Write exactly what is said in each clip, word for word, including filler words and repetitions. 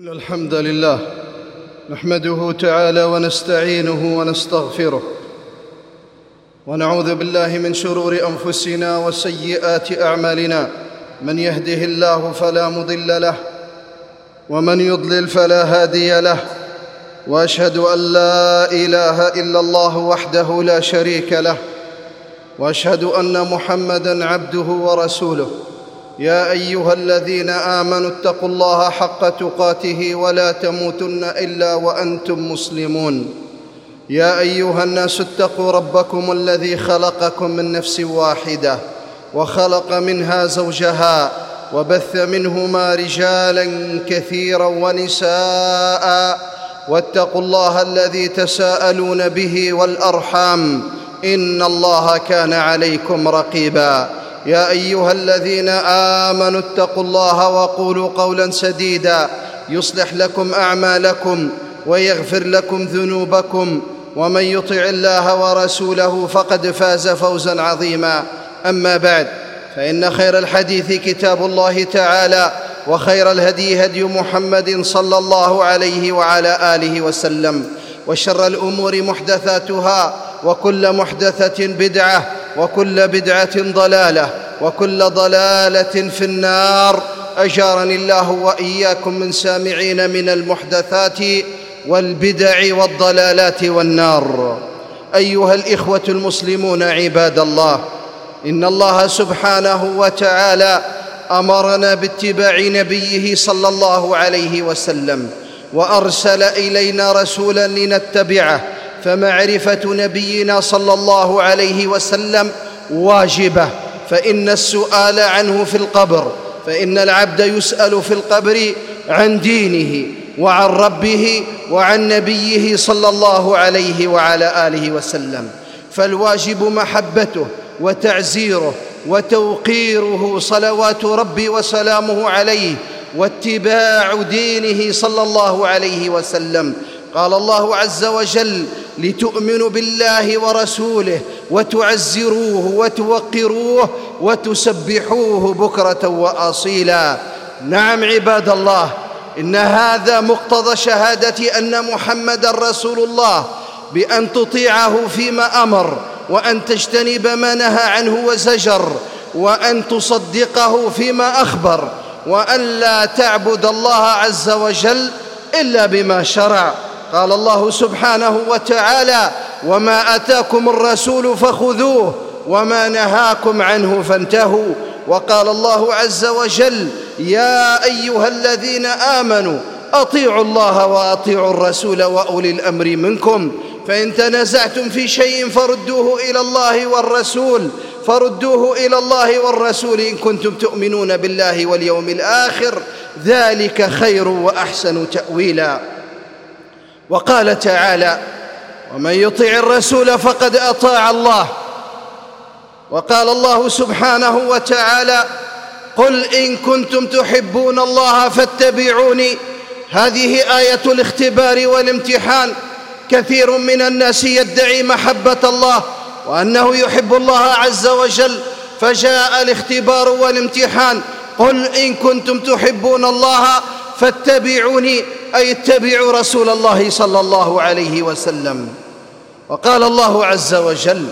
إن الحمد لله نحمده تعالى ونستعينه ونستغفره ونعوذ بالله من شرور أنفسنا وسيئات أعمالنا. من يهده الله فلا مضل له ومن يضلل فلا هادي له، وأشهد أن لا إله إلا الله وحده لا شريك له، وأشهد أن محمدًا عبده ورسوله. يا أيها الذين آمنوا اتقوا الله حق تقاته ولا تموتن إلا وأنتم مسلمون. يا أيها الناس اتقوا ربكم الذي خلقكم من نفس واحدة وخلق منها زوجها وبث منهما رجالاً كثيراً ونساء، واتقوا الله الذي تساءلون به والأرحام إن الله كان عليكم رقيباً. يا أيها الذين آمنوا اتقوا الله وقولوا قولاً سديداً يصلح لكم أعمالكم ويغفر لكم ذنوبكم، ومن يطع الله ورسوله فقد فاز فوزاً عظيماً. أما بعد، فإن خير الحديث كتاب الله تعالى، وخير الهدي هدي محمد صلى الله عليه وعلى آله وسلم، وشر الأمور محدثاتها، وكل محدثة بدعة، وكل بدعة ضلالة، وكل ضلالة في النار. أجارني الله وإياكم من سامعين من المحدثات والبدع والضلالات والنار. أيها الإخوة المسلمون عباد الله، إن الله سبحانه وتعالى أمرنا باتباع نبيه صلى الله عليه وسلم، وأرسل إلينا رسولا لنتبعه، فمعرفة نبينا صلى الله عليه وسلم واجبة، فإن السؤال عنه في القبر، فإن العبد يسأل في القبر عن دينه وعن ربه وعن نبيه صلى الله عليه وعلى آله وسلم، فالواجب محبته وتعزيره وتوقيره صلوات ربي وسلامه عليه، واتباع دينه صلى الله عليه وسلم. قال الله عز وجل: لتؤمنوا بالله ورسوله وتعزروه وتوقروه وتسبحوه بكرة وأصيلا. نعم عباد الله، إن هذا مقتضى شهادة أن محمدًا رسول الله، بأن تطيعه فيما أمر، وأن تجتنب ما نهى عنه وزجر، وأن تصدقه فيما أخبر، وأن لا تعبد الله عز وجل إلا بما شرع. قال الله سبحانه وتعالى: وما أتاكم الرسول فخذوه وما نهاكم عنه فانتهوا. وقال الله عز وجل: يا أيها الذين آمنوا أطيعوا الله وأطيعوا الرسول وأولي الأمر منكم، فإن تنازعتم في شيء فردوه إلى الله والرسول فردوه إلى الله والرسول إن كنتم تؤمنون بالله واليوم الآخر، ذلك خير وأحسن تأويلا. وقال تعالى: ومن يطع الرسول فقد أطاع الله. وقال الله سبحانه وتعالى: قل إن كنتم تحبون الله فاتبعوني. هذه آية الاختبار والامتحان. كثير من الناس يدعي محبة الله وأنه يحب الله عز وجل، فجاء الاختبار والامتحان: قل إن كنتم تحبون الله فاتبعوني، أي اتبعوا رسول الله صلى الله عليه وسلم. وقال الله عز وجل: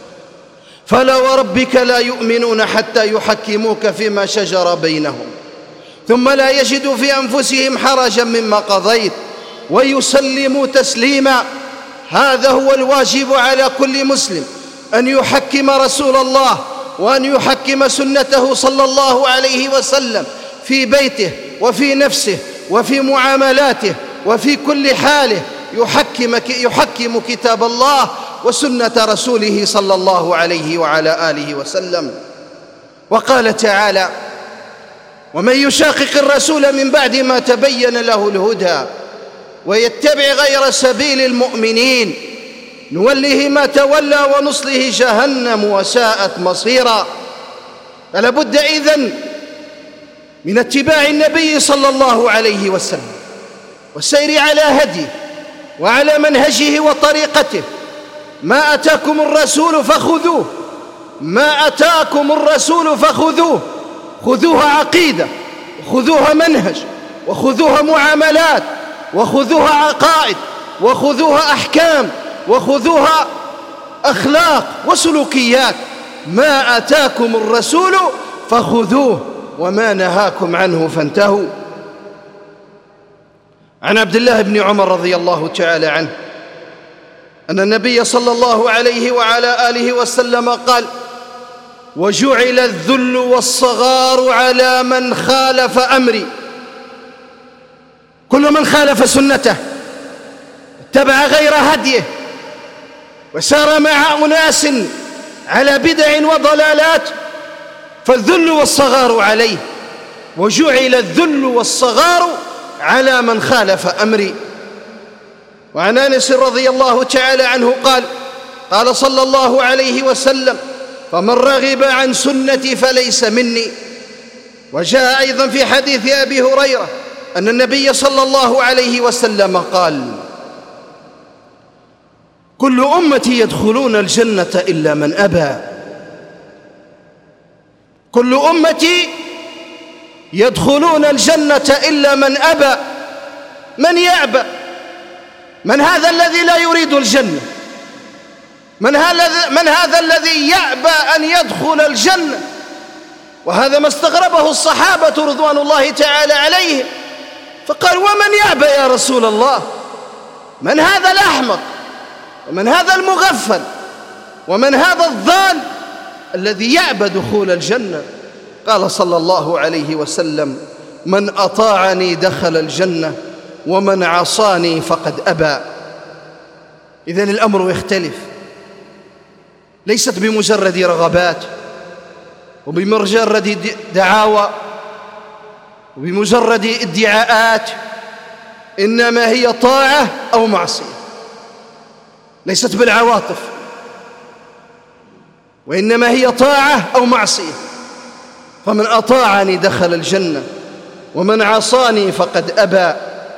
فلا وربك لا يؤمنون حتى يحكموك فيما شجر بينهم ثم لا يجدوا في أنفسهم حرجا مما قضيت ويسلموا تسليما. هذا هو الواجب على كل مسلم، أن يحكم رسول الله وأن يحكم سنته صلى الله عليه وسلم في بيته وفي نفسه وفي معاملاته وفي كل حاله، يحكم, يحكم كتاب الله وسنة رسوله صلى الله عليه وعلى آله وسلم. وقال تعالى: ومن يشاقق الرسول من بعد ما تبين له الهدى ويتبع غير سبيل المؤمنين نوله ما تولى ونصله جهنم وساءت مصيرا. فلا بد إذن من اتباع النبي صلى الله عليه وسلم والسير على هديه وعلى منهجه وطريقته. ما أتاكم الرسول فخذوه، ما أتاكم الرسول فخذوه. خذوها عقيدة، خذوها منهج، وخذوها معاملات، وخذوها عقائد، وخذوها أحكام، وخذوها أخلاق وسلوكيات. ما آتاكم الرسول فخذوه وما نهاكم عنه فانتهوا. عن عبد الله بن عمر رضي الله تعالى عنه أن النبي صلى الله عليه وعلى آله وسلم قال: وجعل الذل والصغار على من خالف أمري. كل من خالف سنته، اتبع غير هديه، وسار مع أناس على بدع وضلالات، فالذل والصغار عليه. وجعل الذل والصغار على من خالف أمري. وعن أنس رضي الله تعالى عنه قال: قال صلى الله عليه وسلم: فمن رغب عن سنتي فليس مني. وجاء أيضا في حديث أبي هريرة أن النبي صلى الله عليه وسلم قال: كل أمتي يدخلون الجنة إلا من أبى. كل أمتي يدخلون الجنة إلا من أبى. من يأبى؟ من هذا الذي لا يريد الجنة؟ من هذا, من هذا الذي يأبى أن يدخل الجنة؟ وهذا ما استغربه الصحابة رضوان الله تعالى عليهم، فقال: ومن يأبى يا رسول الله؟ من هذا الأحمق؟ ومن هذا المغفل؟ ومن هذا الضال الذي يأبى دخول الجنة؟ قال صلى الله عليه وسلم: من أطاعني دخل الجنة ومن عصاني فقد أبى. إذن الأمر يختلف، ليست بمجرد رغبات وبمجرد دعاوى وبمجرد ادعاءات، إنما هي طاعة أو معصية، ليست بالعواطف، وإنما هي طاعة أو معصية. فمن أطاعني دخل الجنة ومن عصاني فقد أبى.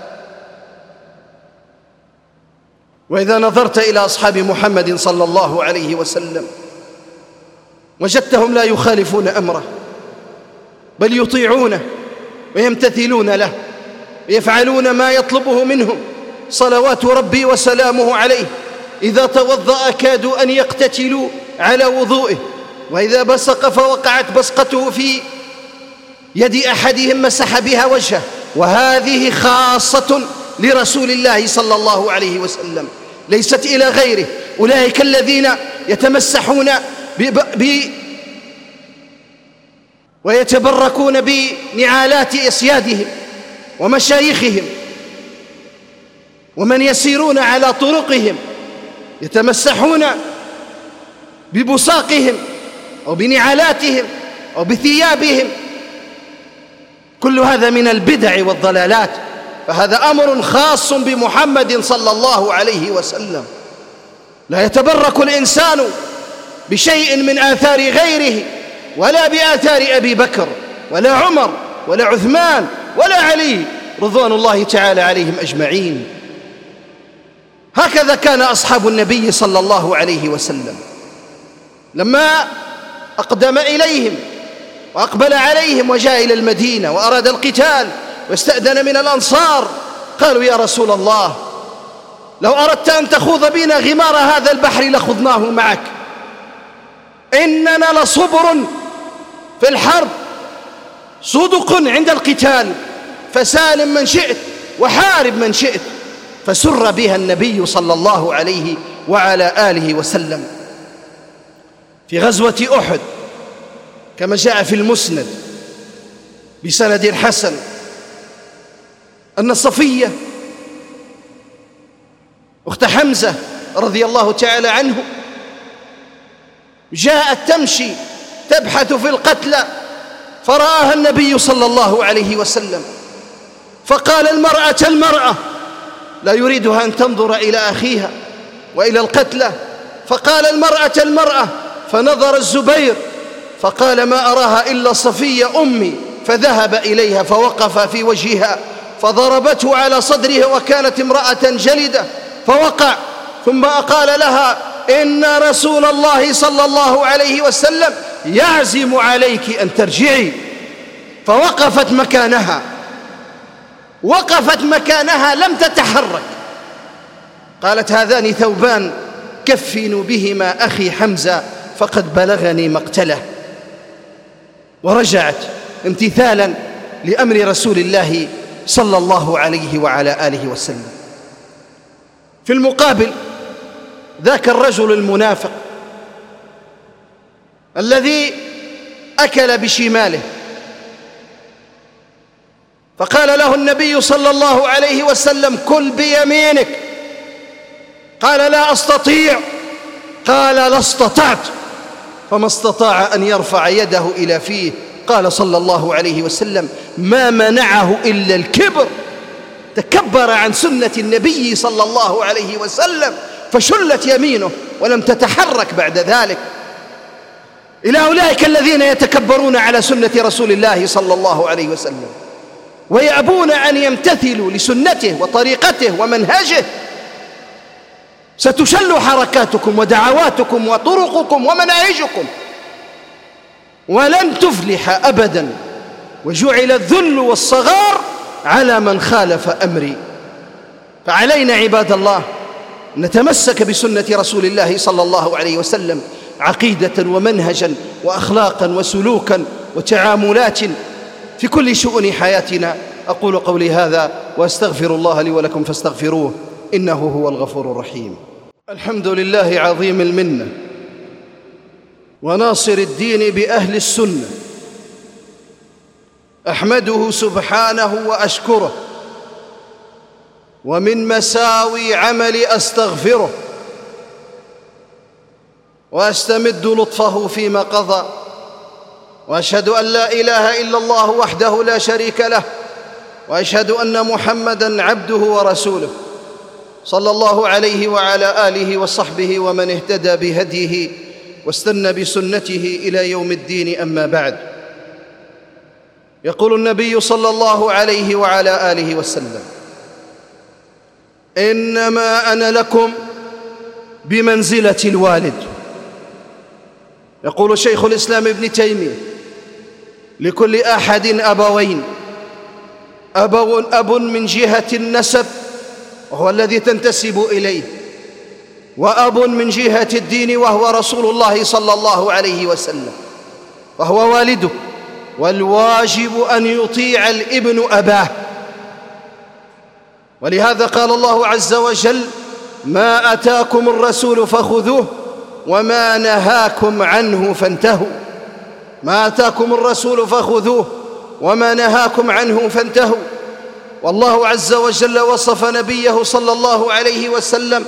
وإذا نظرت إلى أصحاب محمد صلى الله عليه وسلم وجدتهم لا يخالفون أمره، بل يطيعونه ويمتثلون له ويفعلون ما يطلبه منهم صلوات ربي وسلامه عليه. إذا توضأ كادوا أن يقتتلوا على وضوئه، وإذا بصق فوقعت بصقته في يد أحدهم مسح بها وجهه. وهذه خاصة لرسول الله صلى الله عليه وسلم، ليست إلى غيره. أولئك الذين يتمسحون ب... ويتبركون بنعالات أسيادهم ومشايخهم، ومن يسيرون على طرقهم يتمسحون ببصاقهم أو بنعالاتهم أو بثيابهم. كل هذا من البدع والضلالات، فهذا أمر خاص بمحمد صلى الله عليه وسلم. لا يتبرك الإنسان بشيء من آثار غيره، ولا بآثار أبي بكر ولا عمر ولا عثمان ولا علي رضوان الله تعالى عليهم أجمعين. هكذا كان أصحاب النبي صلى الله عليه وسلم. لما أقدم إليهم وأقبل عليهم وجاء إلى المدينة وأراد القتال واستأذن من الأنصار، قالوا: يا رسول الله، لو أردت أن تخوض بنا غمار هذا البحر لخضناه معك، إننا لصبر في الحرب صدق عند القتال، فسالم من شئت وحارب من شئت. فسر بها النبي صلى الله عليه وعلى آله وسلم. في غزوة أحد كما جاء في المسند بسند حسن أن صفية أخت حمزة رضي الله تعالى عنه جاءت تمشي تبحث في القتلى، فرآها النبي صلى الله عليه وسلم، فقال: المرأة المرأة، لا يريدها أن تنظر إلى أخيها وإلى القتلى. فقال: المرأة المرأة، فنظر الزبير فقال: ما أراها إلا صفية أمي. فذهب إليها فوقف في وجهها فضربته على صدره، وكانت امرأة جلدة، فوقع. ثم قال لها: إن رسول الله صلى الله عليه وسلم يعزم عليك أن ترجعي. فوقفت مكانها وقفت مكانها لم تتحرك. قالت: هذان ثوبان كفنوا بهما أخي حمزة فقد بلغني مقتله. ورجعت امتثالا لأمر رسول الله صلى الله عليه وعلى آله وسلم. في المقابل ذاك الرجل المنافق الذي أكل بشماله، فقال له النبي صلى الله عليه وسلم: كل بيمينك. قال: لا أستطيع. قال: لا استطعت. فما استطاع أن يرفع يده إلى فيه. قال صلى الله عليه وسلم: ما منعه إلا الكبر. تكبر عن سنة النبي صلى الله عليه وسلم فشلت يمينه ولم تتحرك بعد ذلك. إلى أولئك الذين يتكبرون على سنة رسول الله صلى الله عليه وسلم ويأبون أن يمتثلوا لسنته وطريقته ومنهجه، ستشل حركاتكم ودعواتكم وطرقكم ومناهجكم ولن تفلح أبدا. وجعل الذل والصغار على من خالف أمري. فعلينا عباد الله نتمسك بسنة رسول الله صلى الله عليه وسلم عقيدة ومنهجا وأخلاقا وسلوكا وتعاملات في كل شؤون حياتنا. أقول قولي هذا وأستغفر الله لي ولكم فاستغفروه إنه هو الغفور الرحيم. الحمد لله عظيم المنة وناصر الدين بأهل السنة، أحمده سبحانه وأشكره، ومن مساوي عملي أستغفره وأستمد لطفه فيما قضى، وأشهد أن لا إله إلا الله وحده لا شريك له، وأشهد أن محمدًا عبده ورسوله صلى الله عليه وعلى آله وصحبه ومن اهتدى بهديه واستنى بسنته إلى يوم الدين. أما بعد، يقول النبي صلى الله عليه وعلى آله وسلم: إنما أنا لكم بمنزلة الوالد. يقول شيخ الإسلام ابن تيمية: لكل أحد أبوين، أب أب من جهة النسب وهو الذي تنتسب إليه، وأب من جهة الدين وهو رسول الله صلى الله عليه وسلم وهو والده، والواجب أن يطيع الابن أباه. ولهذا قال الله عز وجل: ما أتاكم الرسول فخذوه وما نهاكم عنه فانتهوا. ما أتاكم الرسول فخذوه وما نهاكم عنه فانتهوا. والله عز وجل وصف نبيه صلى الله عليه وسلم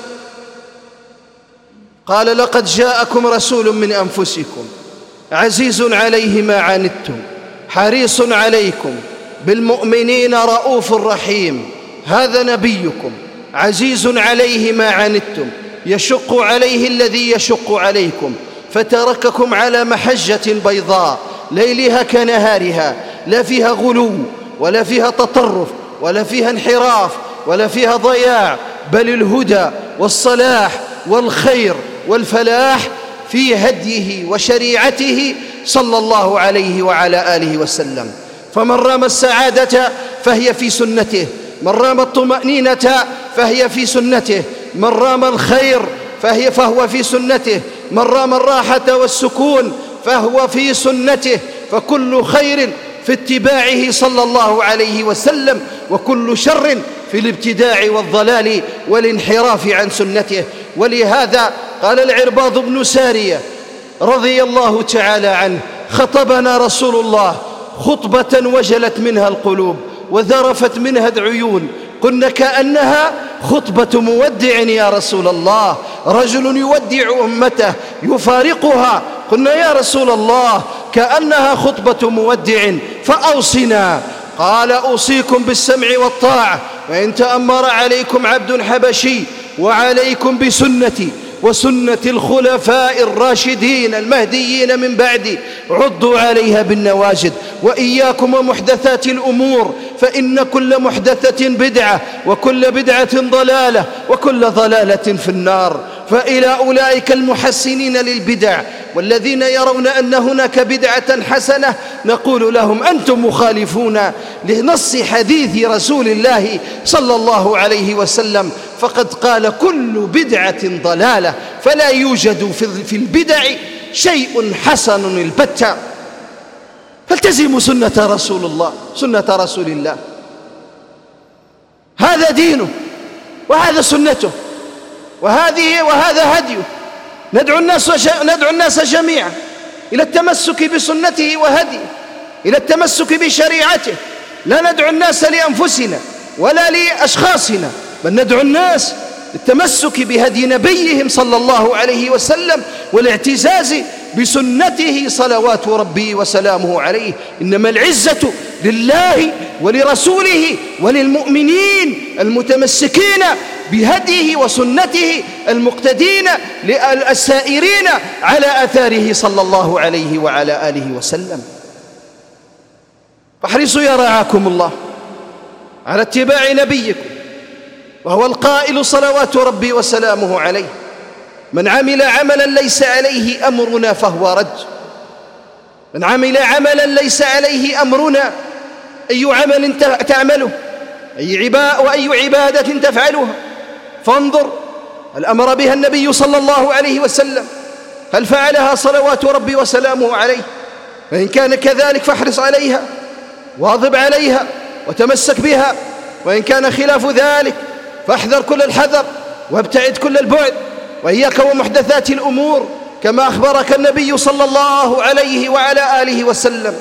قال: لقد جاءكم رسول من أنفسكم عزيز عليه ما عنتم حريص عليكم بالمؤمنين رؤوف رحيم. هذا نبيكم عزيز عليه ما عنتم يشق عليه الذي يشق عليكم، فترككم على محجة بيضاء ليلها كنهارها، لا فيها غلو ولا فيها تطرف ولا فيها انحراف ولا فيها ضياع، بل الهدى والصلاح والخير والفلاح في هديه وشريعته صلى الله عليه وعلى آله وسلم. فمن رام السعادة فهي في سنته، من رام الطمأنينة فهي في سنته، من رام الخير فهي فهو في سنته، من رام الراحة والسكون فهو في سنته. فكل خير في اتباعه صلى الله عليه وسلم، وكل شر في الابتداع والضلال والانحراف عن سنته. ولهذا قال العرباض بن سارية رضي الله تعالى عنه: خطبنا رسول الله خطبة وجلت منها القلوب وذرفت منها العيون، قلنا كأنها خطبة مودع يا رسول الله، رجل يودع أمته يفارقها. قلنا يا رسول الله كأنها خطبة مودع فأوصنا. قال: أوصيكم بالسمع والطاعة، وإن تأمر عليكم عبد حبشي، وعليكم بسنتي وسنة الخلفاء الراشدين المهديين من بعدي، عضوا عليها بالنواجذ، وإياكم ومحدثات الأمور، فإن كل محدثة بدعة، وكل بدعة ضلالة، وكل ضلالة في النار. فإلى أولئك المحسنين للبدع والذين يرون أن هناك بدعة حسنة نقول لهم أنتم مخالفون لنص حديث رسول الله صلى الله عليه وسلم، فقد قال كل بدعة ضلالة، فلا يوجد في البدع شيء حسن البتة. فالتزموا سنة رسول الله سنة رسول الله، هذا دينه وهذا سنته وهذه وهذا هديه. ندعو الناس ندعو الناس جميعا إلى التمسك بسنته وهديه، إلى التمسك بشريعته. لا ندعو الناس لأنفسنا ولا لأشخاصنا، بل ندعو الناس للتمسك بهدي نبيهم صلى الله عليه وسلم والاعتزاز بسنته صلوات ربي وسلامه عليه. إنما العزة لله ولرسوله وللمؤمنين المتمسكين بهديه وسنته المقتدين السائرين على أثاره صلى الله عليه وعلى آله وسلم. فاحرصوا يا رعاكم الله على اتباع نبيكم، وهو القائل صلوات ربي وسلامه عليه: من عمل عملا ليس عليه أمرنا فهو رد. من عمل عملا ليس عليه أمرنا، أي عمل تعمله أي عباء وأي عبادة تفعلها، فانظر هل أمر بها النبي صلى الله عليه وسلم؟ هل فعلها صلوات ربي وسلامه عليه؟ فإن كان كذلك فاحرص عليها واظب عليها وتمسك بها، وإن كان خلاف ذلك فاحذر كل الحذر وابتعد كل البعد، وإياك ومحدثات الأمور، كما أخبرك النبي صلى الله عليه وعلى آله وسلم.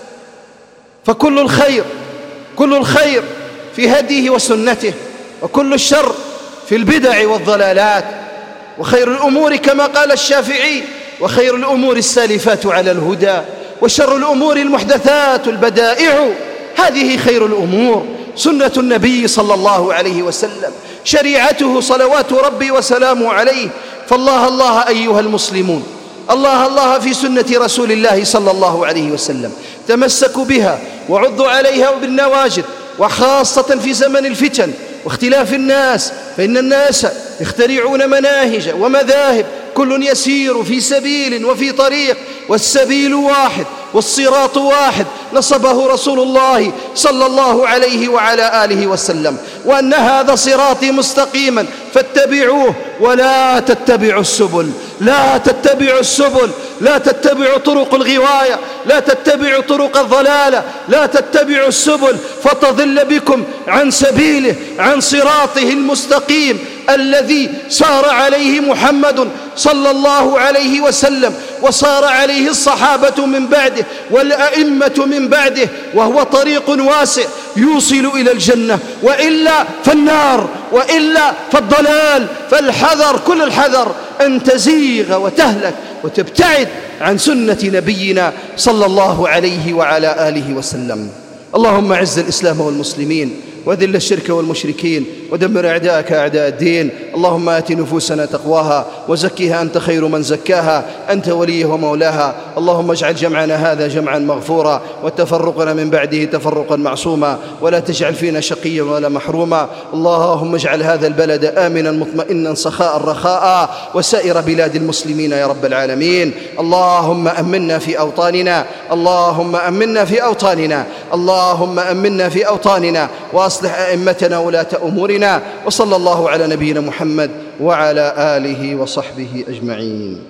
فكل الخير كل الخير في هديه وسنته، وكل الشر في البدع والضلالات. وخير الأمور كما قال الشافعي: وخير الأمور السالفات على الهدى، وشر الأمور المحدثات البدائع. هذه خير الأمور سنة النبي صلى الله عليه وسلم، شريعته صلوات ربي وسلامه عليه. فالله الله أيها المسلمون، الله الله في سنة رسول الله صلى الله عليه وسلم، تمسكوا بها وعضوا عليها بالنواجذ، وخاصة في زمن الفتن واختلاف الناس، فإن الناس يخترعون مناهج ومذاهب، كل يسير في سبيل وفي طريق، والسبيل واحد والصراط واحد نصبه رسول الله صلى الله عليه وعلى آله وسلم، وأن هذا صراطي مستقيما فاتبعوه ولا تتبعوا السبل لا تتبعوا السبل لا تتبعوا طرق الغواية، لا تتبعوا طرق الضلالة، لا تتبعوا السبل فتضل بكم عن سبيله، عن صراطه المستقيم الذي سار عليه محمد صلى الله عليه وسلم، وصار عليه الصحابة من بعده والأئمة من بعده، وهو طريق واسع يوصل إلى الجنة، وإلا فالنار، وإلا فالضلال. فالحذر كل الحذر أن تزيغ وتهلك وتبتعد عن سنة نبينا صلى الله عليه وعلى آله وسلم. اللهم أعز الإسلام والمسلمين، وذل الشرك والمشركين، ودمر أعداءك أعداء الدين. اللهم آت نفوسنا تقواها وزكها أنت خير من زكاها، أنت وليه ومولاها. اللهم اجعل جمعنا هذا جمعا مغفورا، وتفرقنا من بعده تفرقا معصوما، ولا تجعل فينا شقيا ولا محروما. اللهم اجعل هذا البلد آمنا مطمئنا سخاء رخاء، وسائر بلاد المسلمين يا رب العالمين. اللهم أمنا في أوطاننا، اللهم أمنا في أوطاننا، اللهم أمنا في أوطاننا، وأصلح أئمتنا ولاة أمورنا. وصلى الله على نبينا محمد وعلى آله وصحبه أجمعين.